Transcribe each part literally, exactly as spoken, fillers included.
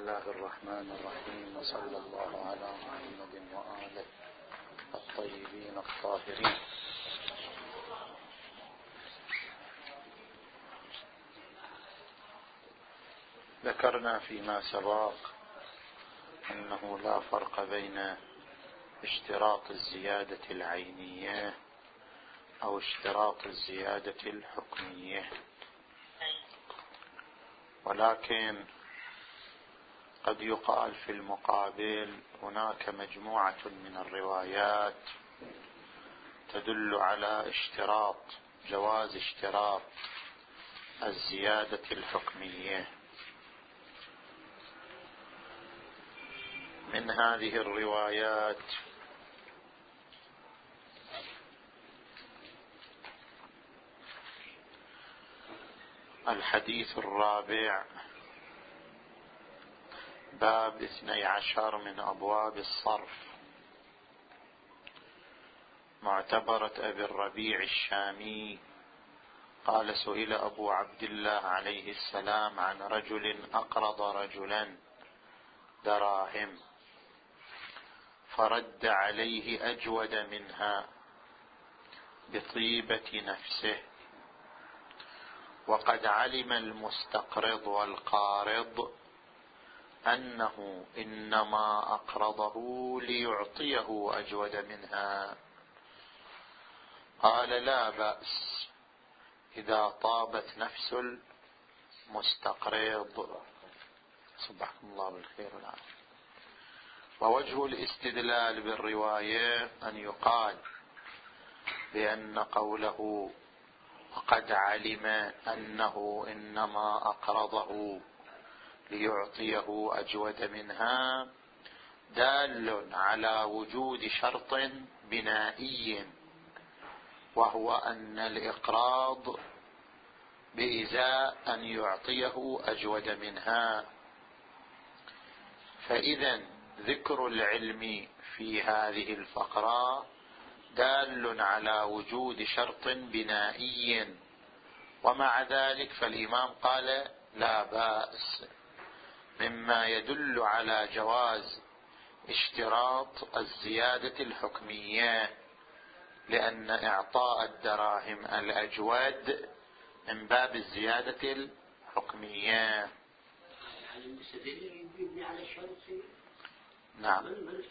الله الرحمن الرحيم، وصلى الله على محمد وآله الطيبين الطاهرين. ذكرنا فيما سبق أنه لا فرق بين اشتراط الزيادة العينية أو اشتراط الزيادة الحكمية، ولكن قد يقال في المقابل هناك مجموعة من الروايات تدل على اشتراط جواز اشتراط الزيادة الحكمية. من هذه الروايات الحديث الرابع، باب اثني عشر من أبواب الصرف، معتبرة أبي الربيع الشامي قال: سئل أبو عبد الله عليه السلام عن رجل أقرض رجلا دراهم فرد عليه أجود منها بطيبة نفسه، وقد علم المستقرض والقارض أنه إنما أقرضه ليعطيه أجود منها. قال: لا بأس إذا طابت نفس المستقرض. صبحكم الله بالخير والعافية. ووجه الاستدلال بالرواية أن يقال بأن قوله وقد علم أنه إنما أقرضه ليعطيه أجود منها دال على وجود شرط بنائي، وهو أن الإقراض بإزاء أن يعطيه أجود منها. فإذا ذكر العلم في هذه الفقرة دال على وجود شرط بنائي، ومع ذلك فالإمام قال لا بأس، مما يدل على جواز اشتراط الزيادة الحكمية، لأن إعطاء الدراهم الأجود من باب الزيادة الحكمية. نعم.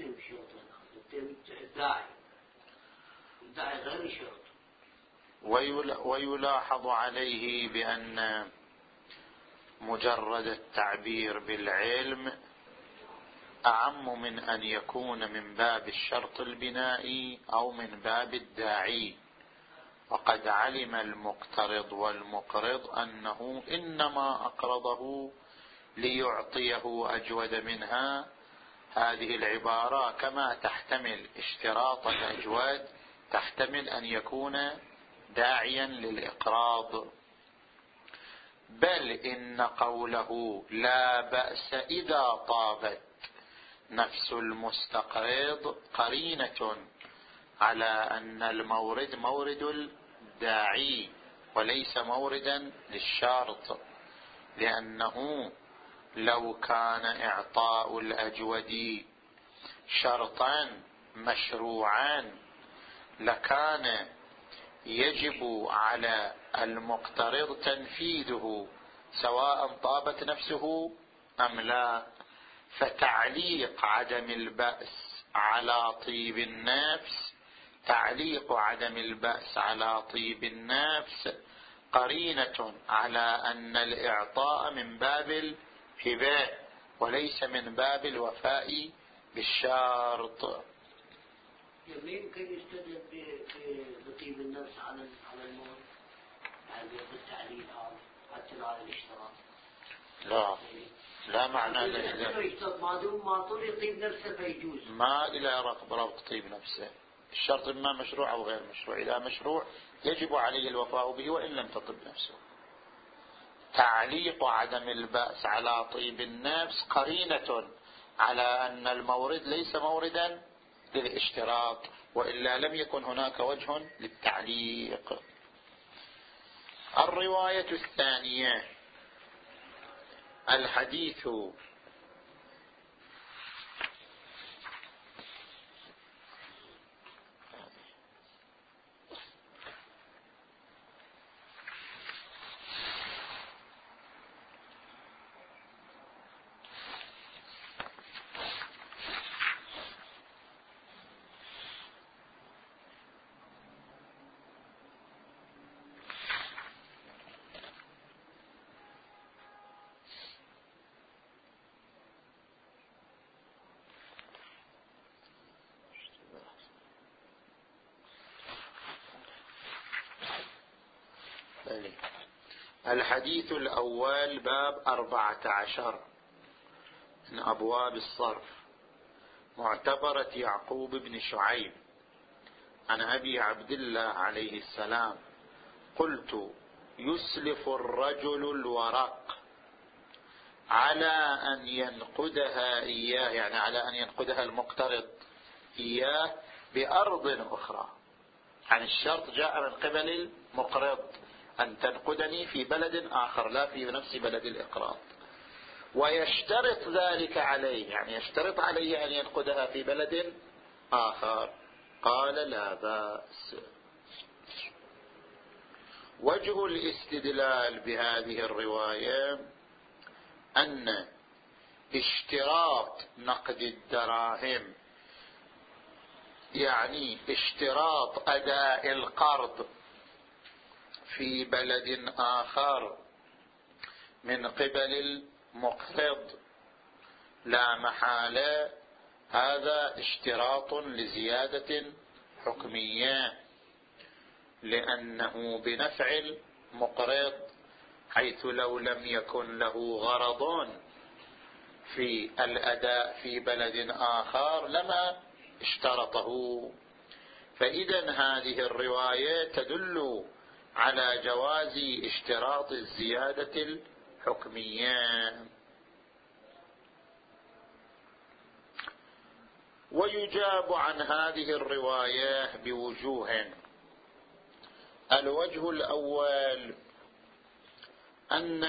ويلاحظ عليه بأن مجرد التعبير بالعلم أعم من أن يكون من باب الشرط البنائي أو من باب الداعي. وقد علم المقترض والمقرض أنه إنما أقرضه ليعطيه أجود منها. هذه العبارة كما تحتمل اشتراط الأجود تحتمل أن يكون داعيا للإقراض. بل إن قوله لا بأس إذا طابت نفس المستقرض قرينة على أن المورد مورد الداعي وليس موردا للشرط، لأنه لو كان إعطاء الأجود شرطا مشروعا لكان يجب على المقترض تنفيذه سواء طابت نفسه أم لا. فتعليق عدم البأس على طيب النفس تعليق عدم البأس على طيب النفس قرينة على أن الإعطاء من باب الهبة وليس من باب الوفاء بالشرط. يمكن يستدل بطيب النفس على على الموت، يعني بالتعليل هذا حتى لا الاشتراط. لا لا معنى ذلك. ما دون ما طول يطيب نفسه فيجوز. ما إلى ربط طيب نفسه، الشرط إما مشروع أو غير مشروع. إذا مشروع يجب عليه الوفاء به وإن لم تطب نفسه. تعليق عدم البأس على طيب النفس قرينة على أن المورد ليس موردا للاشتراط، وإلا لم يكن هناك وجه للتعليق. الرواية الثانية الحديث الحديث الأول باب أربعة عشر من أبواب الصرف، معتبرة يعقوب بن شعيب عن أبي عبد الله عليه السلام: قلت: يسلف الرجل الورق على أن ينقدها إياه، يعني على أن ينقدها المقترض إياه بأرض أخرى. يعني الشرط جاء من قبل المقرض أن تنقدني في بلد آخر لا في نفس بلد الإقراض، ويشترط ذلك عليه، يعني يشترط عليه أن ينقدها في بلد آخر. قال: لا بأس. وجه الاستدلال بهذه الرواية أن اشتراط نقد الدراهم، يعني اشتراط أداء القرض في بلد آخر من قبل المقرض، لا محالة هذا اشتراط لزيادة حكمية، لأنه بنفع المقرض، حيث لو لم يكن له غرض في الأداء في بلد آخر لما اشترطه. فإذا هذه الرواية تدل على جواز اشتراط الزيادة الحكمية. ويجاب عن هذه الرواية بوجوه. الوجه الأول أن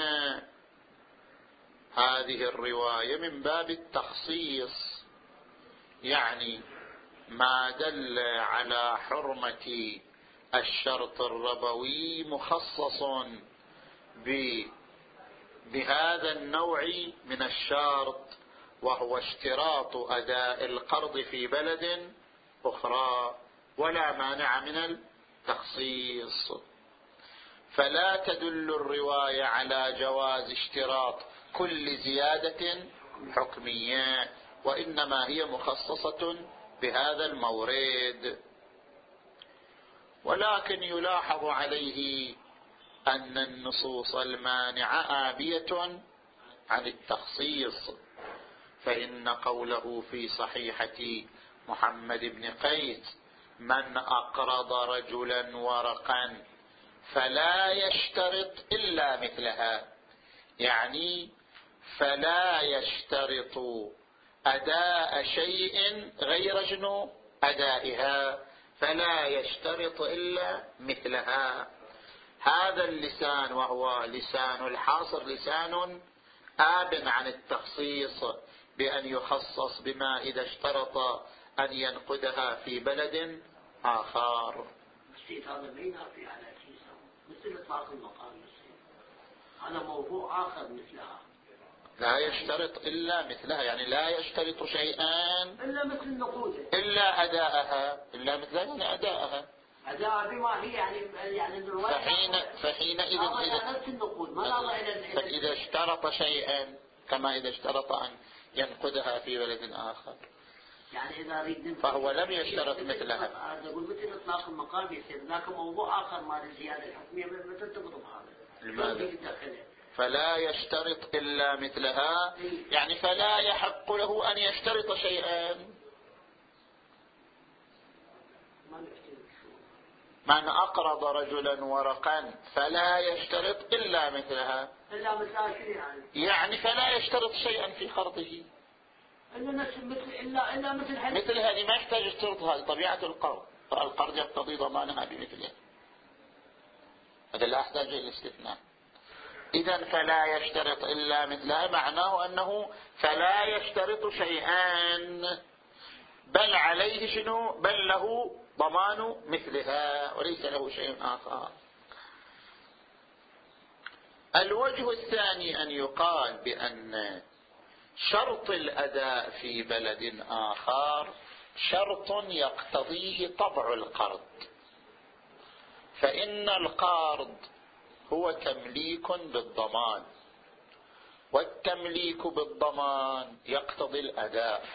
هذه الرواية من باب التخصيص، يعني ما دل على حرمة الشرط الربوي مخصص بهذا النوع من الشرط، وهو اشتراط أداء القرض في بلد أخرى، ولا مانع من التخصيص. فلا تدل الرواية على جواز اشتراط كل زيادة حكمية، وإنما هي مخصصة بهذا المورد. ولكن يلاحظ عليه أن النصوص المانعة آبية عن التخصيص، فإن قوله في صحيحة محمد بن قيس: من أقرض رجلا ورقا فلا يشترط إلا مثلها، يعني فلا يشترط أداء شيء غير جنو أدائها، فلا يشترط إلا مثلها. هذا اللسان وهو لسان الحاصر لسان آب عن التخصيص بأن يخصص بما إذا اشترط أن ينقدها في بلد آخر. هذا ما ينافي على شيء مثل إطلاق المقام، هذا موضوع آخر مثلها. لا يشترط إلا مثلها، يعني لا يشترط شيئا إلا مثل النقود، إلا أداءها، إلا مثلها يعني أداءها، أداء بما هي يعني يعني فحين فحينئذ إذا فإذا اشترط شيئا كما إذا اشترط أن ينقدها في بلد آخر، يعني إذا أريد فهو لم يشترط مثلها. أقول مثل إطلاق المقام يصير ذاك موضوع آخر مال الزيادة الحكمية مثل تقطب هذا. لماذا؟ فلا يشترط إلا مثلها، يعني فلا يحق له أن يشترط شيئا. من أقرض رجلا ورقا فلا يشترط إلا مثلها، إلا مثلها يعني؟ يعني فلا يشترط شيئا في قرضه إلا مثل إلا إلا مثل هذه، مثل هذه ما يحتاج يشترط، هذه طبيعة القرض، فالقرض يقتضي ضمانها بمثله، هذا لا يحتاج إلى الاستثناء. إذن فلا يشترط إلا مثلها معناه أنه فلا يشترط شيئا، بل عليه شنو؟ بل له ضمان مثلها وليس له شيء آخر. الوجه الثاني أن يقال بأن شرط الأداء في بلد آخر شرط يقتضيه طبع القرض، فإن القرض هو تمليك بالضمان، والتمليك بالضمان يقتضي الأداء،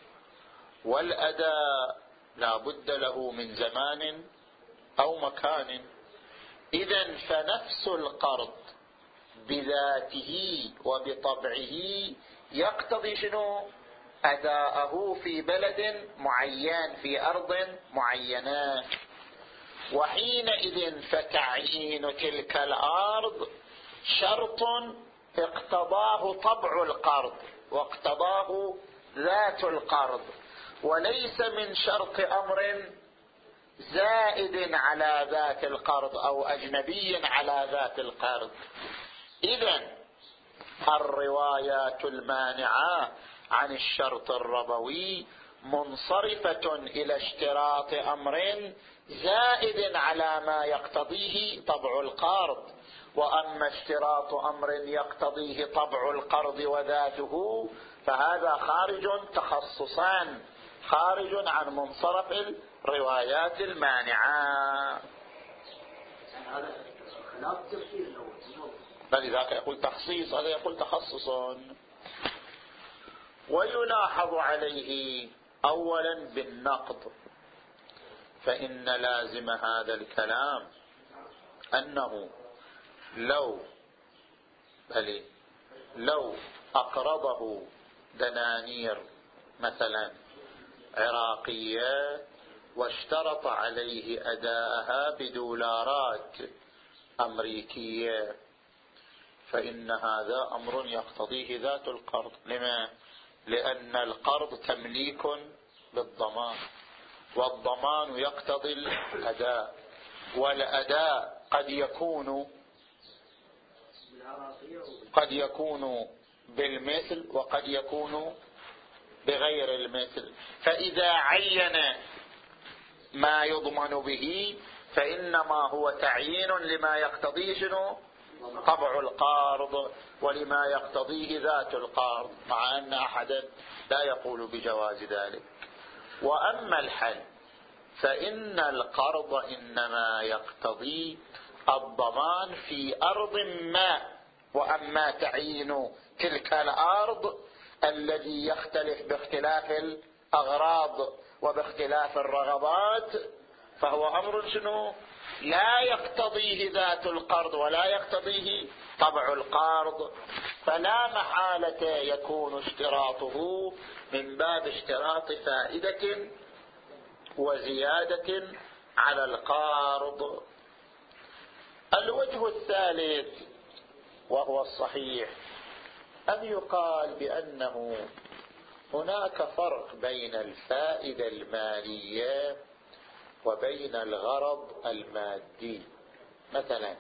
والأداء لا بد له من زمان أو مكان. إذن فنفس القرض بذاته وبطبعه يقتضي شنو؟ أداءه في بلد معين في أرض معينة. وحينئذ فتعيين تلك الأرض شرط اقتضاه طبع القرض واقتضاه ذات القرض، وليس من شرط أمر زائد على ذات القرض أو أجنبي على ذات القرض. إذن الروايات المانعة عن الشرط الربوي منصرفة إلى اشتراط أمر زائد على ما يقتضيه طبع القرض، وأما اشتراط أمر يقتضيه طبع القرض وذاته فهذا خارج تخصصان، خارج عن منصرف الروايات المانعة. هذا خلاف تفسير الأول. بل ذاك يقول تخصيص، هذا يقول تخصص. ويلاحظ عليه أولا بالنقض، فإن لازم هذا الكلام أنه لو بل لو أقرضه دنانير مثلا عراقية واشترط عليه أداءها بدولارات أمريكية فإن هذا أمر يقتضيه ذات القرض. لما؟ لأن القرض تمليك بالضمان، والضمان يقتضي الأداء، والأداء قد يكون قد يكون بالمثل وقد يكون بغير المثل. فإذا عين ما يضمن به فإنما هو تعيين لما يقتضيه شنو؟ طبع القرض، ولما يقتضيه ذات القرض، مع أن أحدا لا يقول بجواز ذلك. وأما الحل فإن القرض إنما يقتضي الضمان في أرض ما، وأما تعيين تلك الأرض الذي يختلف باختلاف الأغراض وباختلاف الرغبات فهو أمر شنو؟ لا يقتضيه ذات القرض ولا يقتضيه طبع القرض، فلا محالة يكون اشتراطه من باب اشتراط فائدة وزيادة على القرض. الوجه الثالث وهو الصحيح أن يقال بأنه هناك فرق بين الفائدة المالية وبين الغرض المادي. مثلا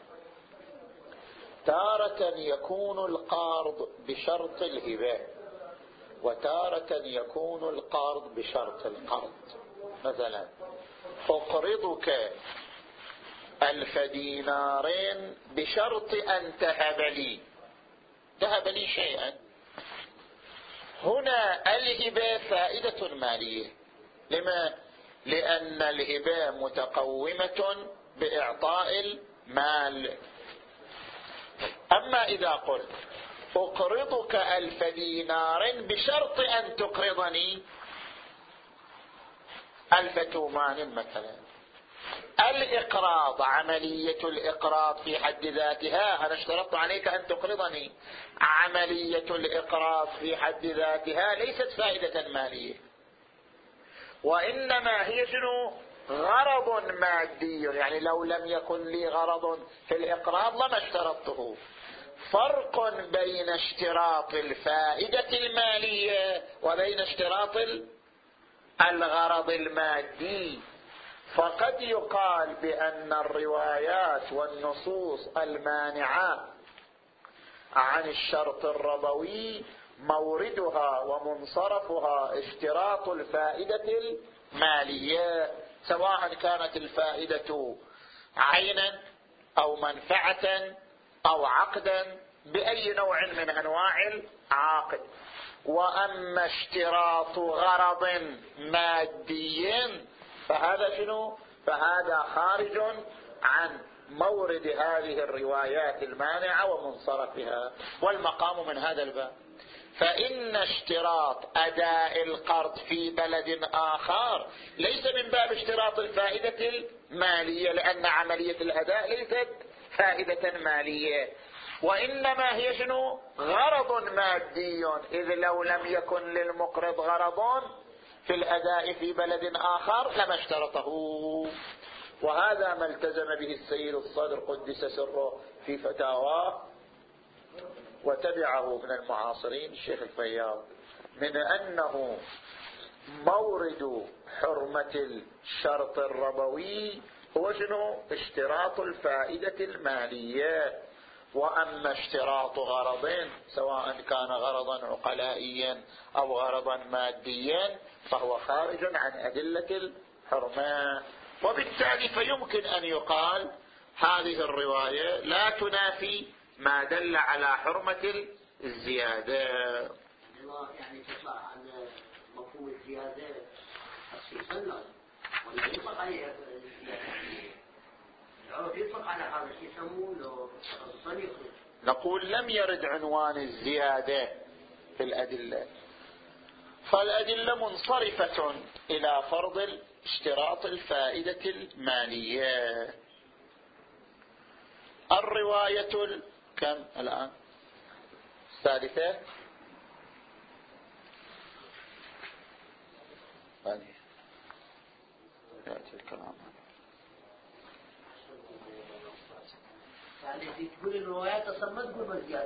تارة يكون القرض بشرط الهبة، وتارة يكون القرض بشرط القرض. مثلا أقرضك ألف دينارين بشرط أن تهب لي، تهب لي شيئا. هنا الهبة فائدة مالية. لما؟ لأن الهبة متقومة بإعطاء المال. أما إذا قلت أقرضك ألف دينار بشرط أن تقرضني ألف تومان مثلا، الإقراض عملية الإقراض في حد ذاتها، أنا اشترطت عليك أن تقرضني، عملية الإقراض في حد ذاتها ليست فائدة مالية، وإنما هي شنو؟ غرض مادي. يعني لو لم يكن لي غرض في الإقراض لما اشترطته. فرق بين اشتراط الفائدة المالية وبين اشتراط الغرض المادي. فقد يقال بأن الروايات والنصوص المانعة عن الشرط الربوي موردها ومنصرفها اشتراط الفائدة المالية، سواء كانت الفائدة عينا أو منفعة أو عقدا بأي نوع من أنواع العقد. وأما اشتراط غرض مادي فهذا شنو؟ فهذا خارج عن مورد هذه الروايات المانعة ومنصرفها، والمقام من هذا الباب. فإن اشتراط أداء القرض في بلد آخر ليس من باب اشتراط الفائدة المالية، لأن عملية الأداء ليست فائدة مالية. وإنما هي شنو؟ غرض مادي، إذ لو لم يكن للمقرض غرض في الأداء في بلد آخر لما اشترطه. وهذا ما التزم به السيد الصدر قدس سره في فتاواه، وتبعه من المعاصرين الشيخ الفياض، من أنه مورد حرمة الشرط الربوي هو شنو؟ اشتراط الفائدة المالية. وأما اشتراط غرض سواء كان غرضا عقلائيا أو غرضا ماديا فهو خارج عن أدلة الحرمة. وبالتالي فيمكن أن يقال هذه الرواية لا تنافي ما دل على حرمة الزيادة. يعني تطلع عن مفهوم الزيادة السنة ولا يطلق عليها الزيادة؟ العرف يطلق على هذا الشيء يسمونه الصنيخ. نقول لم يرد عنوان الزيادة في الأدلة، فالأدلة منصرفة إلى فرض اشتراط الفائدة المالية. الرواية كم الآن؟ الثالثة. يأتي الكلام يعني تقول الروايات أصلا ما تقول مزيادة.